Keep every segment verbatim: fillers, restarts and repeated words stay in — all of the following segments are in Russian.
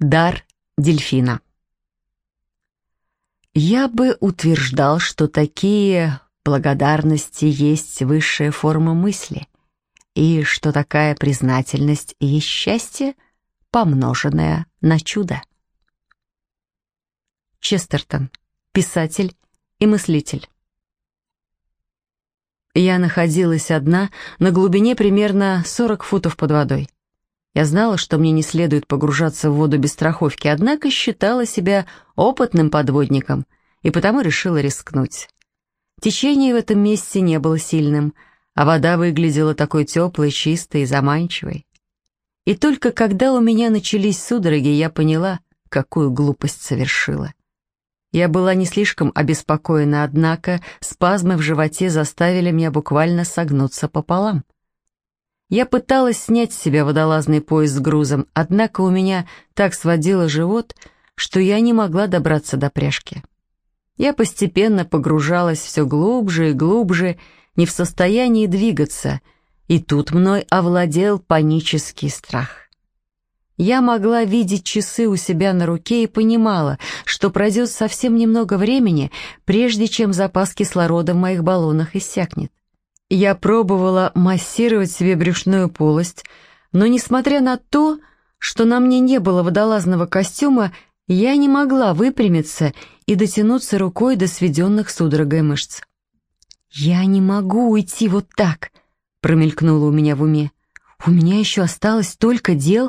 Дар дельфина. Я бы утверждал, что такие благодарности есть высшая форма мысли, и что такая признательность есть счастье, помноженное на чудо. Честертон, писатель и мыслитель. Я находилась одна на глубине примерно сорок футов под водой. Я знала, что мне не следует погружаться в воду без страховки, однако считала себя опытным подводником и потому решила рискнуть. Течение в этом месте не было сильным, а вода выглядела такой теплой, чистой и заманчивой. И только когда у меня начались судороги, я поняла, какую глупость совершила. Я была не слишком обеспокоена, однако спазмы в животе заставили меня буквально согнуться пополам. Я пыталась снять с себя водолазный пояс с грузом, однако у меня так сводило живот, что я не могла добраться до пряжки. Я постепенно погружалась все глубже и глубже, не в состоянии двигаться, и тут мной овладел панический страх. Я могла видеть часы у себя на руке и понимала, что пройдет совсем немного времени, прежде чем запас кислорода в моих баллонах иссякнет. Я пробовала массировать себе брюшную полость, но, несмотря на то, что на мне не было водолазного костюма, я не могла выпрямиться и дотянуться рукой до сведенных судорогой мышц. «Я не могу уйти вот так», — промелькнуло у меня в уме. «У меня еще осталось столько дел».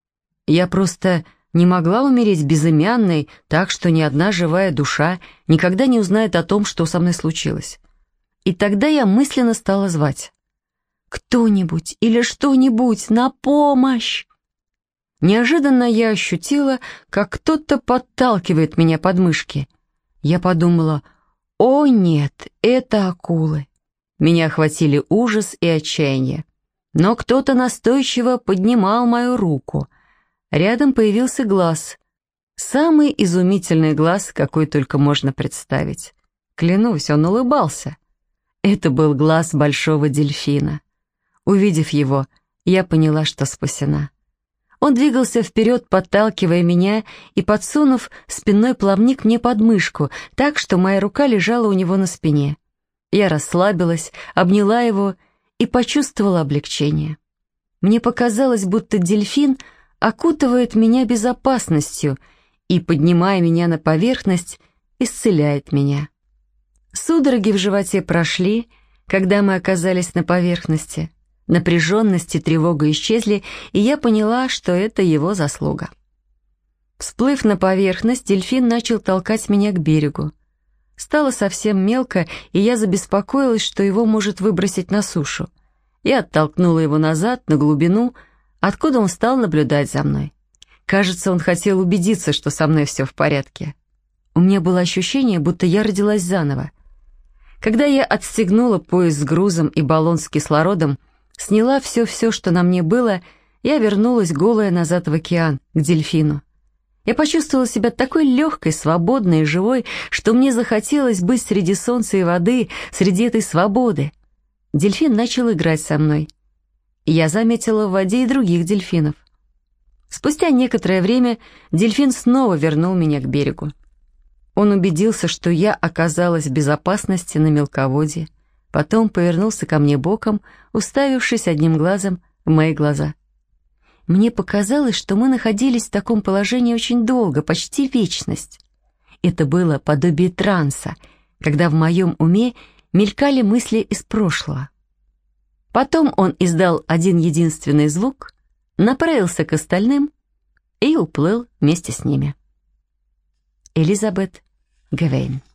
Я просто не могла умереть безымянной, так что ни одна живая душа никогда не узнает о том, что со мной случилось. И тогда я мысленно стала звать. «Кто-нибудь или что-нибудь, на помощь!» Неожиданно я ощутила, как кто-то подталкивает меня под мышки. Я подумала: «О нет, это акулы!» Меня охватили ужас и отчаяние. Но кто-то настойчиво поднимал мою руку. Рядом появился глаз. Самый изумительный глаз, какой только можно представить. Клянусь, он улыбался. Это был глаз большого дельфина. Увидев его, я поняла, что спасена. Он двигался вперед, подталкивая меня и подсунув спинной плавник мне под мышку, так что моя рука лежала у него на спине. Я расслабилась, обняла его и почувствовала облегчение. Мне показалось, будто дельфин окутывает меня безопасностью и, поднимая меня на поверхность, исцеляет меня. Судороги в животе прошли, когда мы оказались на поверхности. Напряженность и тревога исчезли, и я поняла, что это его заслуга. Всплыв на поверхность, дельфин начал толкать меня к берегу. Стало совсем мелко, и я забеспокоилась, что его может выбросить на сушу. Я оттолкнула его назад, на глубину, откуда он стал наблюдать за мной. Кажется, он хотел убедиться, что со мной все в порядке. У меня было ощущение, будто я родилась заново. Когда я отстегнула пояс с грузом и баллон с кислородом, сняла все-все, что на мне было, я вернулась голая назад в океан, к дельфину. Я почувствовала себя такой легкой, свободной и живой, что мне захотелось быть среди солнца и воды, среди этой свободы. Дельфин начал играть со мной. Я заметила в воде и других дельфинов. Спустя некоторое время дельфин снова вернул меня к берегу. Он убедился, что я оказалась в безопасности на мелководье, потом повернулся ко мне боком, уставившись одним глазом в мои глаза. Мне показалось, что мы находились в таком положении очень долго, почти вечность. Это было подобие транса, когда в моем уме мелькали мысли из прошлого. Потом он издал один единственный звук, направился к остальным и уплыл вместе с ними. Элизабет Гвейн.